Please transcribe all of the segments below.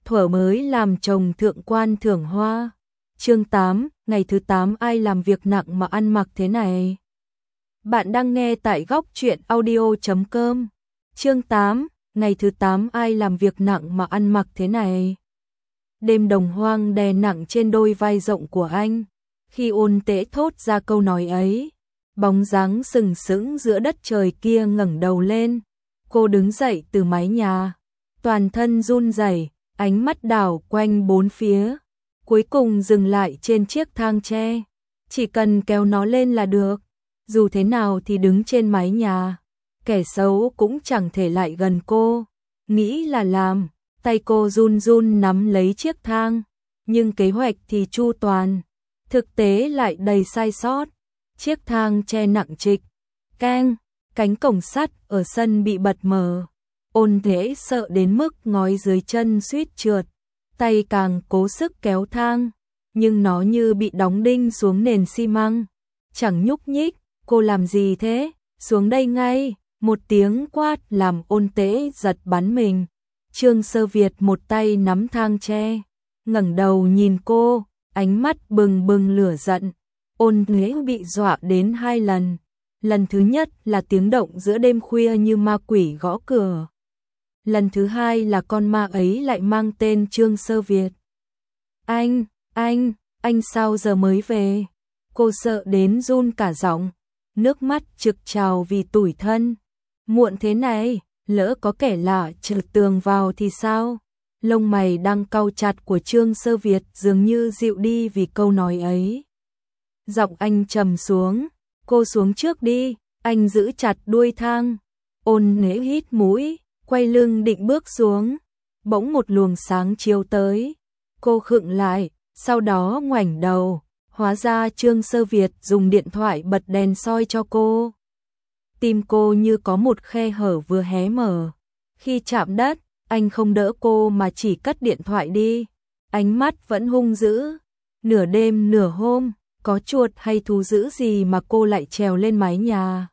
thuở mới làm chồng thượng quan thưởng hoa. Chương 8, ngày thứ 8 ai làm việc nặng mà ăn mặc thế này. Bạn đang nghe tại góc truyện audio.com. Chương 8, ngày thứ 8 ai làm việc nặng mà ăn mặc thế này. Đêm đồng hoang đè nặng trên đôi vai rộng của anh. Khi Ôn Tế thốt ra câu nói ấy, bóng dáng sừng sững giữa đất trời kia ngẩng đầu lên. Cô đứng dậy từ mái nhà, toàn thân run rẩy, ánh mắt đảo quanh bốn phía, cuối cùng dừng lại trên chiếc thang tre. Chỉ cần kéo nó lên là được, dù thế nào thì đứng trên mái nhà, kẻ xấu cũng chẳng thể lại gần cô. Nghĩ là làm, tay cô run run nắm lấy chiếc thang, nhưng kế hoạch thì chu toàn, thực tế lại đầy sai sót. Chiếc thang tre nặng trịch, keng, cánh cổng sắt ở sân bị bật mở. Ôn Thế sợ đến mức ngói dưới chân suýt trượt, tay càng cố sức kéo thang, nhưng nó như bị đóng đinh xuống nền xi măng, chẳng nhúc nhích. Cô làm gì thế? Xuống đây ngay! Một tiếng quát làm Ôn Tế giật bắn mình. Trương Sơ Việt một tay nắm thang tre, ngẩng đầu nhìn cô, ánh mắt bừng bừng lửa giận. Ôn Thế bị dọa đến 2 lần. Lần thứ nhất là tiếng động giữa đêm khuya như ma quỷ gõ cửa. Lần thứ hai là con ma ấy lại mang tên Trương Sơ Việt. Anh sao giờ mới về? Cô sợ đến run cả giọng, nước mắt trực trào vì tủi thân. Muộn thế này, lỡ có kẻ lạ trượt tường vào thì sao? Lông mày đang cau chặt của Trương Sơ Việt dường như dịu đi vì câu nói ấy. Giọng anh trầm xuống, cô xuống trước đi, anh giữ chặt đuôi thang. Ôn Nễ hít mũi, quay lưng định bước xuống, bỗng một luồng sáng chiếu tới. Cô khựng lại, sau đó ngoảnh đầu, hóa ra Trương Sơ Việt dùng điện thoại bật đèn soi cho cô. Tim cô như có một khe hở vừa hé mở. Khi chạm đất, anh không đỡ cô mà chỉ cất điện thoại đi. Ánh mắt vẫn hung dữ. Nửa đêm nửa hôm, có chuột hay thú dữ gì mà cô lại trèo lên mái nhà.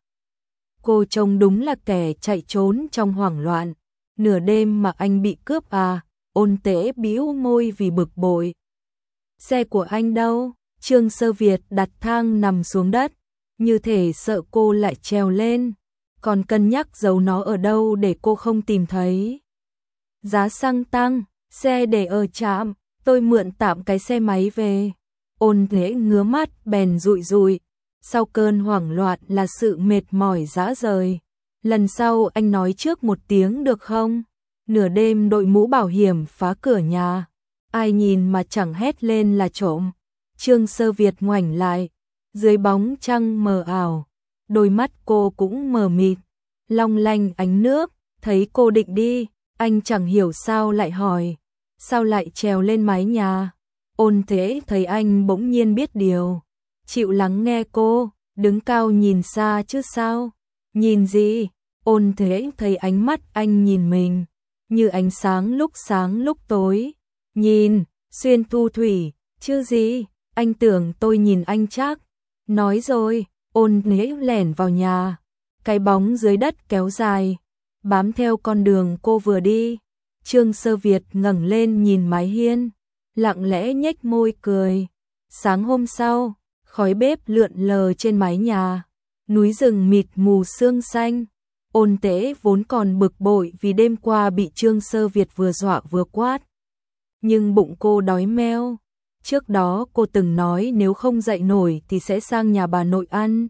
Cô trông đúng là kẻ chạy trốn trong hoảng loạn. Nửa đêm mà anh bị cướp à? Ôn Tế bĩu môi vì bực bội. Xe của anh đâu? Trương Sơ Việt đặt thang nằm xuống đất, như thể sợ cô lại trèo lên, còn cân nhắc giấu nó ở đâu để cô không tìm thấy. Giá xăng tăng, xe để ở trạm, tôi mượn tạm cái xe máy về. Ôn Thế ngứa mắt bèn rụi rụi, sau cơn hoảng loạn là sự mệt mỏi rã rời. Lần sau anh nói trước một tiếng được không? Nửa đêm đội mũ bảo hiểm phá cửa nhà, ai nhìn mà chẳng hét lên là trộm. Trương Sơ Việt ngoảnh lại, dưới bóng trăng mờ ảo, đôi mắt cô cũng mờ mịt, long lanh ánh nước. Thấy cô định đi, anh chẳng hiểu sao lại hỏi, sao lại trèo lên mái nhà? Ôn Thế thấy anh bỗng nhiên biết điều, chịu lắng nghe cô, đứng cao nhìn xa chứ sao? Nhìn gì? Ôn Thế thấy ánh mắt anh nhìn mình, như ánh sáng lúc tối. Nhìn, xuyên thu thủy, chứ gì? Anh tưởng tôi nhìn anh chắc. Nói rồi, Ôn Thế lẻn vào nhà, cái bóng dưới đất kéo dài, bám theo con đường cô vừa đi. Trương Sơ Việt ngẩng lên nhìn mái hiên, lặng lẽ nhếch môi cười. Sáng hôm sau, khói bếp lượn lờ trên mái nhà, núi rừng mịt mù sương xanh. Ôn Tế vốn còn bực bội vì đêm qua bị Trương Sơ Việt vừa dọa vừa quát, nhưng bụng cô đói meo. Trước đó cô từng nói nếu không dậy nổi thì sẽ sang nhà bà nội ăn.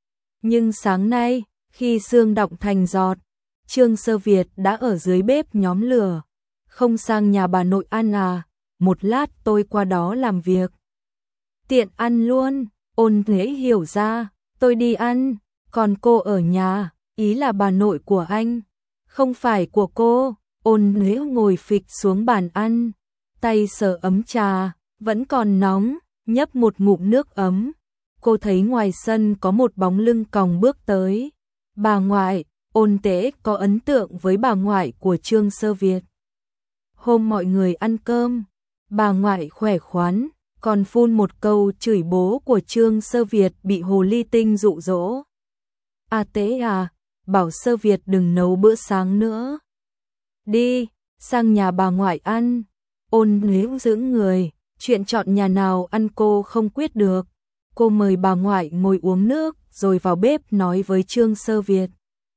Nhưng sáng nay, khi sương đọng thành giọt, Trương Sơ Việt đã ở dưới bếp nhóm lửa. Không sang nhà bà nội ăn à? Một lát tôi qua đó làm việc. Tiện ăn luôn. Ôn Thế hiểu ra, tôi đi ăn, còn cô ở nhà, ý là bà nội của anh, không phải của cô. Ôn Thế ngồi phịch xuống bàn ăn, tay sờ ấm trà, vẫn còn nóng, nhấp một ngụm nước ấm. Cô thấy ngoài sân có một bóng lưng còng bước tới. Bà ngoại. Ôn Tế có ấn tượng với bà ngoại của Trương Sơ Việt. Hôm mọi người ăn cơm, bà ngoại khỏe khoắn, còn phun một câu chửi bố của Trương Sơ Việt bị hồ ly tinh dụ dỗ. À Tế à, bảo Sơ Việt đừng nấu bữa sáng nữa. Đi, sang nhà bà ngoại ăn. Ôn Nếu dưỡng người, chuyện chọn nhà nào ăn cô không quyết được. Cô mời bà ngoại ngồi uống nước, rồi vào bếp nói với Trương Sơ Việt.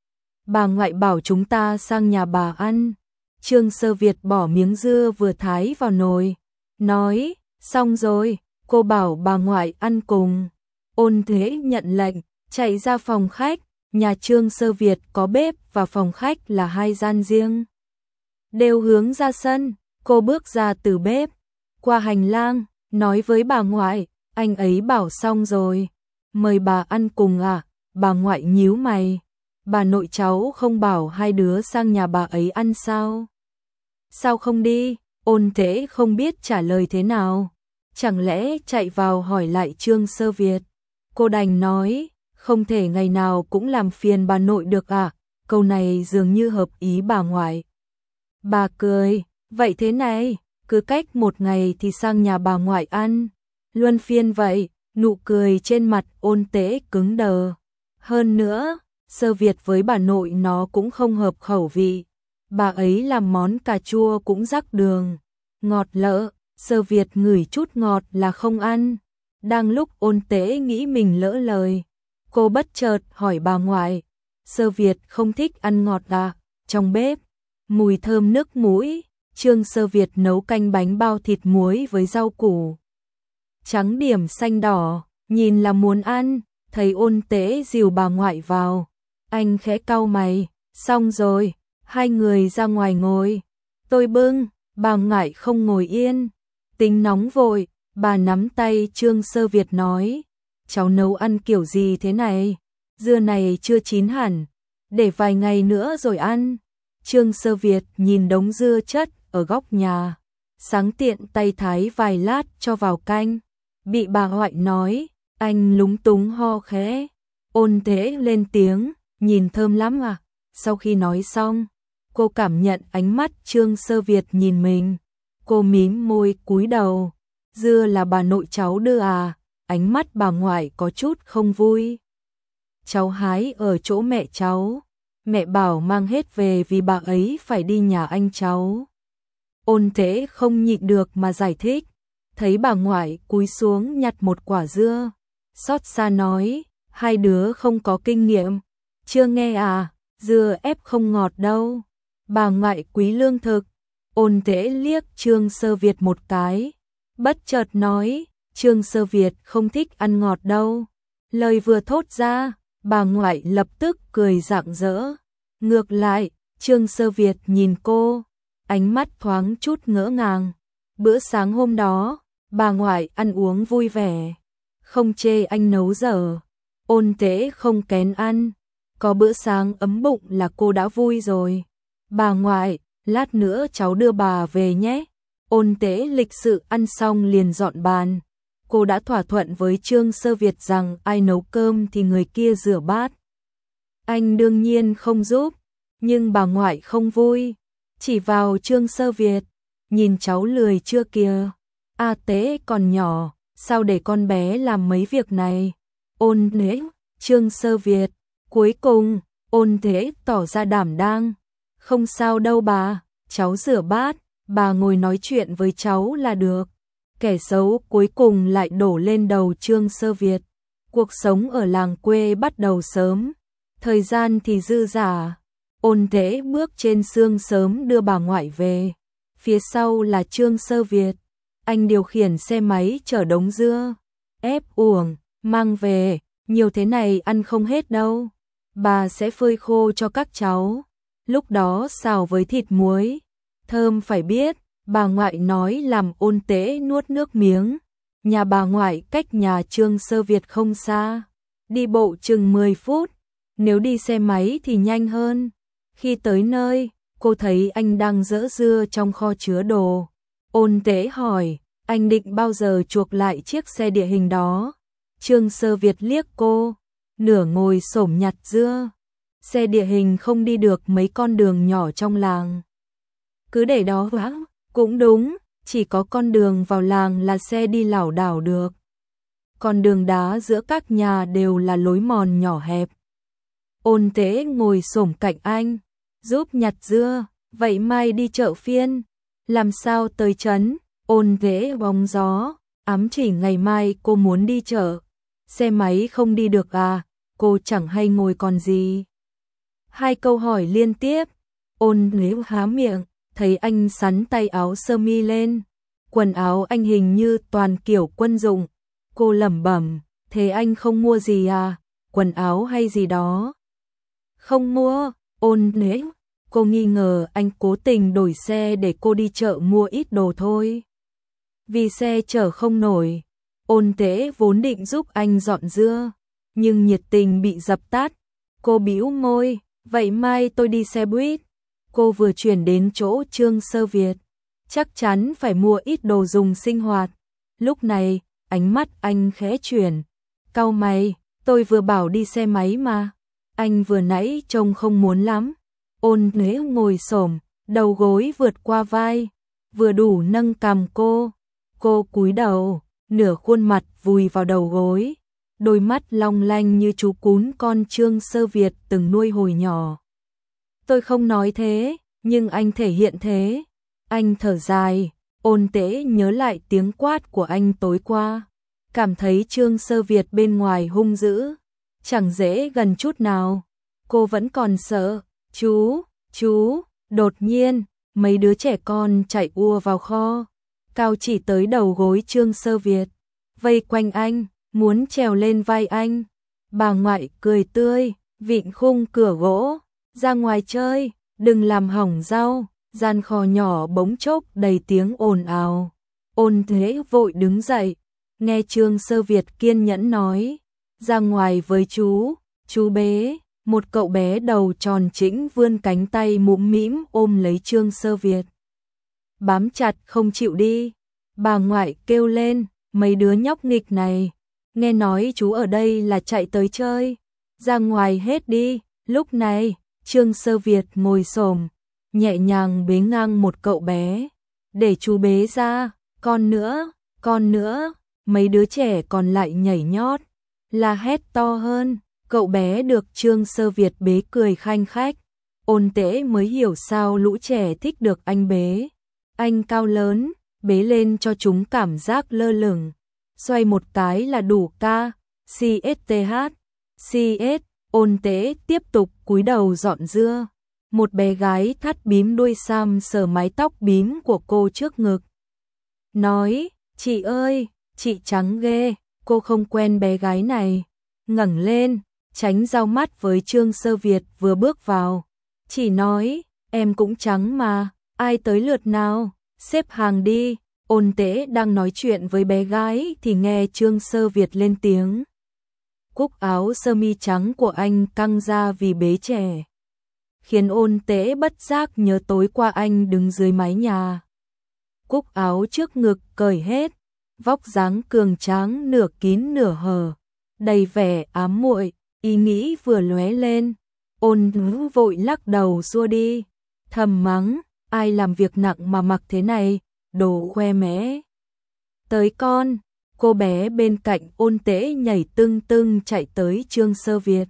Bà ngoại bảo chúng ta sang nhà bà ăn. Trương Sơ Việt bỏ miếng dưa vừa thái vào nồi, nói, xong rồi, cô bảo bà ngoại ăn cùng. Ôn Thế nhận lệnh, chạy ra phòng khách, nhà Trương Sơ Việt có bếp và phòng khách là hai gian riêng. Đều hướng ra sân, cô bước ra từ bếp, qua hành lang, nói với bà ngoại, anh ấy bảo xong rồi, mời bà ăn cùng à, bà ngoại nhíu mày, bà nội cháu không bảo hai đứa sang nhà bà ấy ăn sao? Sao không đi? Ôn Thế không biết trả lời thế nào, chẳng lẽ chạy vào hỏi lại Trương Sơ Việt. Cô đành nói, không thể ngày nào cũng làm phiền bà nội được à, câu này dường như hợp ý bà ngoại. Bà cười, vậy thế này, cứ cách một ngày thì sang nhà bà ngoại ăn, luân phiên vậy, nụ cười trên mặt Ôn Tế cứng đờ. Hơn nữa, Sơ Việt với bà nội nó cũng không hợp khẩu vị, bà ấy làm món cà chua cũng rắc đường, ngọt lợ, Sơ Việt ngửi chút ngọt là không ăn. Đang lúc Ôn Tế nghĩ mình lỡ lời, cô bất chợt hỏi bà ngoại, Sơ Việt không thích ăn ngọt à? Trong bếp, mùi thơm nức mũi, Trương Sơ Việt nấu canh bánh bao thịt muối với rau củ trắng điểm xanh đỏ, nhìn là muốn ăn, thấy Ôn Tế dìu bà ngoại vào, anh khẽ cau mày, xong rồi, hai người ra ngoài ngồi, tôi bưng, bà ngoại không ngồi yên, tính nóng vội, bà nắm tay Trương Sơ Việt nói, cháu nấu ăn kiểu gì thế này, dưa này chưa chín hẳn, để vài ngày nữa rồi ăn. Trương Sơ Việt nhìn đống dưa chất ở góc nhà, sáng tiện tay thái vài lát cho vào canh, bị bà ngoại nói, anh lúng túng ho khẽ. Ôn Thế lên tiếng, nhìn thơm lắm à. Sau khi nói xong, cô cảm nhận ánh mắt Trương Sơ Việt nhìn mình, cô mím môi cúi đầu, dưa là bà nội cháu đưa à, ánh mắt bà ngoại có chút không vui. Cháu hái ở chỗ mẹ cháu, mẹ bảo mang hết về vì bà ấy phải đi nhà anh cháu. Ôn Thế không nhịn được mà giải thích, thấy bà ngoại cúi xuống nhặt một quả dưa, xót xa nói, hai đứa không có kinh nghiệm, chưa nghe à, dưa ép không ngọt đâu. Bà ngoại quý lương thực. Ôn Thế liếc Trương Sơ Việt một cái, bất chợt nói, Trương Sơ Việt không thích ăn ngọt đâu. Lời vừa thốt ra, bà ngoại lập tức cười rạng rỡ. Ngược lại, Trương Sơ Việt nhìn cô, ánh mắt thoáng chút ngỡ ngàng. Bữa sáng hôm đó, bà ngoại ăn uống vui vẻ, không chê anh nấu dở. Ôn Thế không kén ăn, có bữa sáng ấm bụng là cô đã vui rồi. Bà ngoại, lát nữa cháu đưa bà về nhé. Ôn Thế lịch sự ăn xong liền dọn bàn. Cô đã thỏa thuận với Trương Sơ Việt rằng ai nấu cơm thì người kia rửa bát. Anh đương nhiên không giúp, nhưng bà ngoại không vui, chỉ vào Trương Sơ Việt, nhìn cháu lười chưa kìa. A Tế còn nhỏ, sao để con bé làm mấy việc này? Ôn Thế, Trương Sơ Việt, cuối cùng, Ôn Thế tỏ ra đảm đang. Không sao đâu bà, cháu rửa bát, bà ngồi nói chuyện với cháu là được. Kẻ xấu cuối cùng lại đổ lên đầu Trương Sơ Việt. Cuộc sống ở làng quê bắt đầu sớm, thời gian thì dư dả. Ôn Thế bước trên sương sớm đưa bà ngoại về. Phía sau là Trương Sơ Việt. Anh điều khiển xe máy chở đống dưa, ép uổng, mang về, nhiều thế này ăn không hết đâu. Bà sẽ phơi khô cho các cháu, lúc đó xào với thịt muối, thơm phải biết. Bà ngoại nói làm Ôn Tế nuốt nước miếng. Nhà bà ngoại cách nhà Trương Sơ Việt không xa, đi bộ chừng 10 phút, nếu đi xe máy thì nhanh hơn. Khi tới nơi, cô thấy anh đang dỡ dưa trong kho chứa đồ. Ôn Tế hỏi, anh định bao giờ chuộc lại chiếc xe địa hình đó? Trương Sơ Việt liếc cô, nửa ngồi xổm nhặt dưa. Xe địa hình không đi được mấy con đường nhỏ trong làng. Cứ để đó quá. Cũng đúng, chỉ có con đường vào làng là xe đi lảo đảo được. Còn đường đá giữa các nhà đều là lối mòn nhỏ hẹp. Ôn Tế ngồi xổm cạnh anh, giúp nhặt dưa, vậy mai đi chợ phiên. Làm sao tới trấn? Ôn Tế bóng gió, ám chỉ ngày mai cô muốn đi chợ. Xe máy không đi được à, cô chẳng hay ngồi còn gì. Hai câu hỏi liên tiếp, Ôn Tế há miệng, thấy anh xắn tay áo sơ mi lên. Quần áo anh hình như toàn kiểu quân dụng. Cô lẩm bẩm, thế anh không mua gì à, quần áo hay gì đó? Không mua, Ôn Tế. Cô nghi ngờ anh cố tình đổi xe để cô đi chợ mua ít đồ thôi. Vì xe chở không nổi, Ôn Tế vốn định giúp anh dọn dưa, nhưng nhiệt tình bị dập tắt. Cô bĩu môi, vậy mai tôi đi xe buýt. Cô vừa chuyển đến chỗ Trương Sơ Việt, chắc chắn phải mua ít đồ dùng sinh hoạt. Lúc này, ánh mắt anh khẽ chuyển, cau mày, tôi vừa bảo đi xe máy mà. Anh vừa nãy trông không muốn lắm. Ôn Tế ngồi xổm, đầu gối vượt qua vai, vừa đủ nâng cằm cô. Cô cúi đầu, nửa khuôn mặt vùi vào đầu gối, đôi mắt long lanh như chú cún con Trương Sơ Việt từng nuôi hồi nhỏ. Tôi không nói thế, nhưng anh thể hiện thế. Anh thở dài, Ôn Tế nhớ lại tiếng quát của anh tối qua, cảm thấy Trương Sơ Việt bên ngoài hung dữ, chẳng dễ gần chút nào. Cô vẫn còn sợ. Chú, đột nhiên, mấy đứa trẻ con chạy ùa vào kho, cao chỉ tới đầu gối Trương Sơ Việt, vây quanh anh, muốn trèo lên vai anh. Bà ngoại cười tươi, vịn khung cửa gỗ, ra ngoài chơi, đừng làm hỏng rau. Gian kho nhỏ bỗng chốc đầy tiếng ồn ào. Ôn Tế vội đứng dậy, nghe Trương Sơ Việt kiên nhẫn nói, ra ngoài với chú bé. Một cậu bé đầu tròn chĩnh vươn cánh tay mũm mĩm ôm lấy Trương Sơ Việt, bám chặt không chịu đi. Bà ngoại kêu lên, mấy đứa nhóc nghịch này, nghe nói chú ở đây là chạy tới chơi, ra ngoài hết đi. Lúc này, Trương Sơ Việt ngồi xổm, nhẹ nhàng bế ngang một cậu bé, để chú bế ra. Con nữa, mấy đứa trẻ còn lại nhảy nhót, la hét to hơn. Cậu bé được Trương Sơ Việt bế cười khanh khách. Ôn Tế mới hiểu sao lũ trẻ thích được anh bế. Anh cao lớn, bế lên cho chúng cảm giác lơ lửng. Xoay một cái là đủ ca, CSTH. Ôn Tế tiếp tục cúi đầu dọn dưa. Một bé gái thắt bím đuôi sam sờ mái tóc bím của cô trước ngực. Nói, chị ơi, chị trắng ghê, cô không quen bé gái này. Ngẩng lên, tránh giao mắt với Trương Sơ Việt vừa bước vào. Chỉ nói, em cũng trắng mà, ai tới lượt nào, xếp hàng đi. Ôn Tế đang nói chuyện với bé gái thì nghe Trương Sơ Việt lên tiếng. Cúc áo sơ mi trắng của anh căng ra vì bế trẻ, khiến Ôn Tế bất giác nhớ tối qua anh đứng dưới mái nhà. Cúc áo trước ngực cởi hết, vóc dáng cường tráng nửa kín nửa hở, đầy vẻ ám muội. Ý nghĩ vừa lóe lên, Ôn Tế vội lắc đầu xua đi, thầm mắng, ai làm việc nặng mà mặc thế này, đồ khoe mẽ. Tới con, cô bé bên cạnh Ôn Tế nhảy tưng tưng chạy tới Trương Sơ Việt.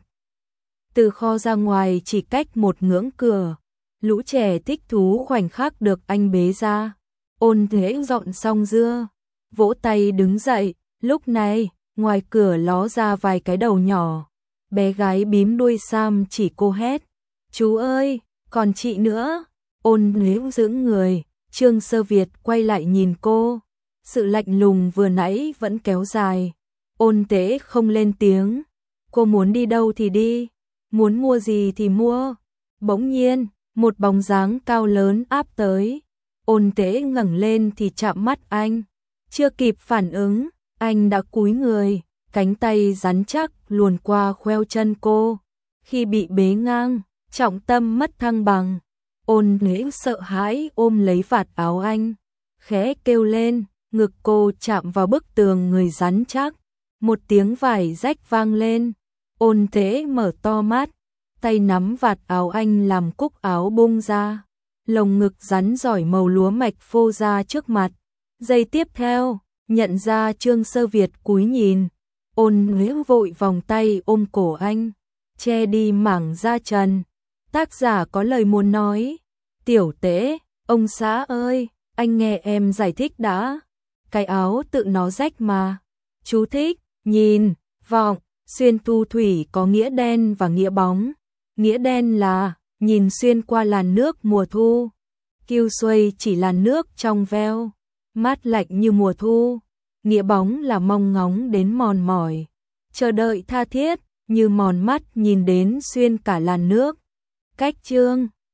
Từ kho ra ngoài chỉ cách một ngưỡng cửa, lũ trẻ thích thú khoảnh khắc được anh bế ra. Ôn Tế dọn xong dưa, vỗ tay đứng dậy, lúc này, ngoài cửa ló ra vài cái đầu nhỏ. Bé gái bím đuôi sam chỉ cô hét, chú ơi, còn chị nữa. Ôn Tế dưỡng người, Trương Sơ Việt quay lại nhìn cô, sự lạnh lùng vừa nãy vẫn kéo dài. Ôn Tế không lên tiếng, cô muốn đi đâu thì đi, muốn mua gì thì mua. Bỗng nhiên, một bóng dáng cao lớn áp tới. Ôn Tế ngẩng lên thì chạm mắt anh, chưa kịp phản ứng, anh đã cúi người, cánh tay rắn chắc luồn qua khoeo chân cô. Khi bị bế ngang, trọng tâm mất thăng bằng. Ôn Tế sợ hãi ôm lấy vạt áo anh, khẽ kêu lên, ngực cô chạm vào bức tường người rắn chắc. Một tiếng vải rách vang lên. Ôn Tế mở to mắt, tay nắm vạt áo anh làm cúc áo bung ra. Lồng ngực rắn giỏi màu lúa mạch phô ra trước mặt. Giây tiếp theo, nhận ra Trương Sơ Việt cúi nhìn. Ôn Tế vội vòng tay ôm cổ anh, che đi mảng da trần. Tác giả có lời muốn nói. Tiểu Tế, ông xã ơi, Anh nghe em giải thích đã. Cái áo tự nó rách mà. Chú thích, nhìn, vọng, xuyên thu thủy có nghĩa đen và nghĩa bóng. Nghĩa đen là nhìn xuyên qua làn nước mùa thu. Kiêu xuây chỉ là nước trong veo, mát lạnh như mùa thu. Nghĩa bóng là mong ngóng đến mòn mỏi, chờ đợi tha thiết, như mòn mắt nhìn đến xuyên cả làn nước. Cách chương